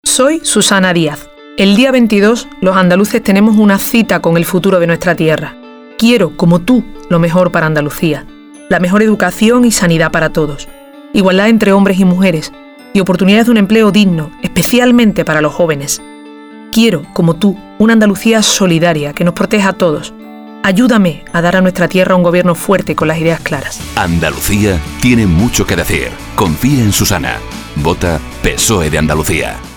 Soy Susana Díaz. El día 22, los andaluces tenemos una cita con el futuro de nuestra tierra. Quiero, como tú, lo mejor para Andalucía. La mejor educación y sanidad para todos. Igualdad entre hombres y mujeres. Y oportunidades de un empleo digno, especialmente para los jóvenes. Quiero, como tú, una Andalucía solidaria que nos proteja a todos. Ayúdame a dar a nuestra tierra un gobierno fuerte con las ideas claras. Andalucía tiene mucho que decir. Confía en Susana. Vota PSOE de Andalucía.